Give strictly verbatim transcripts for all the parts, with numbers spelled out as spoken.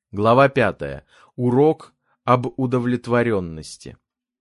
Глава пятая. Урок об удовлетворенности.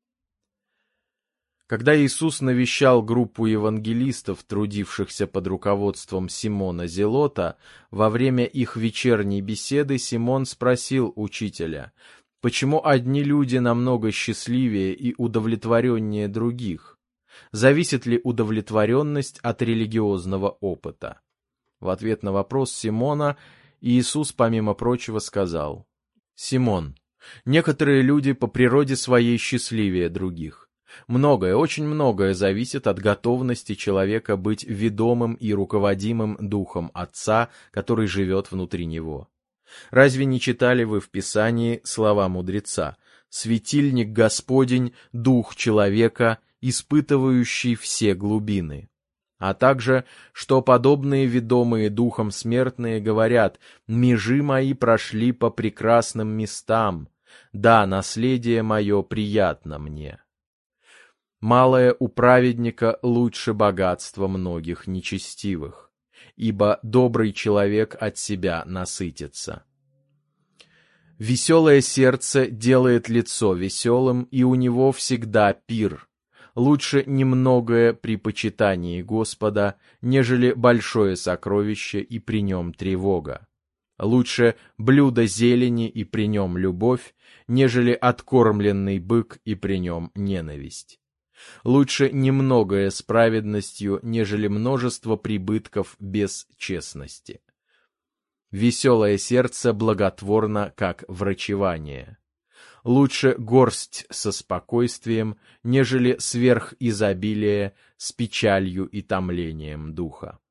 Когда Иисус навещал группу евангелистов, трудившихся под руководством Симона Зелота, во время их вечерней беседы Симон спросил учителя, почему одни люди намного счастливее и удовлетвореннее других? Зависит ли удовлетворенность от религиозного опыта? В ответ на вопрос Симона Иисус, помимо прочего, сказал: «Симон, некоторые люди по природе своей счастливее других. Многое, очень многое зависит от готовности человека быть ведомым и руководимым Духом Отца, который живет внутри него. Разве не читали вы в Писании слова мудреца: «Светильник Господень, Дух человека, испытывающий все глубины»? А также, что подобные ведомые Духом смертные говорят: «Межи мои прошли по прекрасным местам, да, наследие мое приятно мне». Малое у праведника лучше богатства многих нечестивых, ибо добрый человек от себя насытится. Веселое сердце делает лицо веселым, и у него всегда пир. Лучше немногое при почитании Господа, нежели большое сокровище и при нем тревога. Лучше блюдо зелени и при нем любовь, нежели откормленный бык и при нем ненависть. Лучше немногое с праведностью, нежели множество прибытков без честности. Веселое сердце благотворно, как врачевание. Лучше горсть со спокойствием, нежели сверхизобилие с печалью и томлением духа.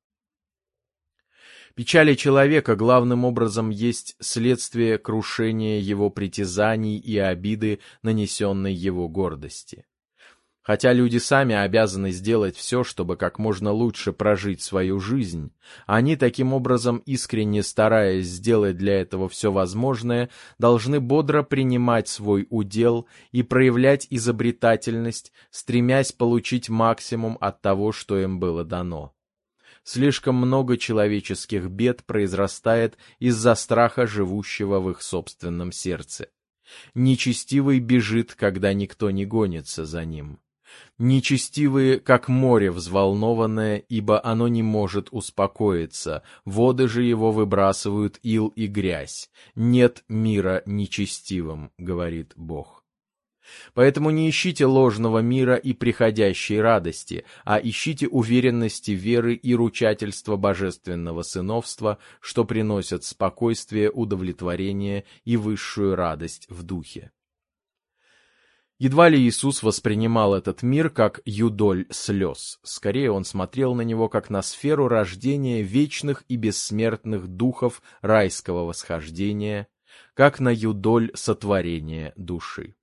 Печали человека главным образом есть следствие крушения его притязаний и обиды, нанесенной его гордости. Хотя люди сами обязаны сделать все, чтобы как можно лучше прожить свою жизнь, они, таким образом, искренне стараясь сделать для этого все возможное, должны бодро принимать свой удел и проявлять изобретательность, стремясь получить максимум от того, что им было дано. Слишком много человеческих бед произрастает из-за страха, живущего в их собственном сердце. Нечестивый бежит, когда никто не гонится за ним. Нечестивые, как море взволнованное, ибо оно не может успокоиться, воды же его выбрасывают ил и грязь. Нет мира нечестивым, говорит Бог. Поэтому не ищите ложного мира и приходящей радости, а ищите уверенности веры и ручательства божественного сыновства, что приносят спокойствие, удовлетворение и высшую радость в духе. Едва ли Иисус воспринимал этот мир как юдоль слез. Скорее, он смотрел на него как на сферу рождения вечных и бессмертных духов райского восхождения, как на юдоль сотворения души.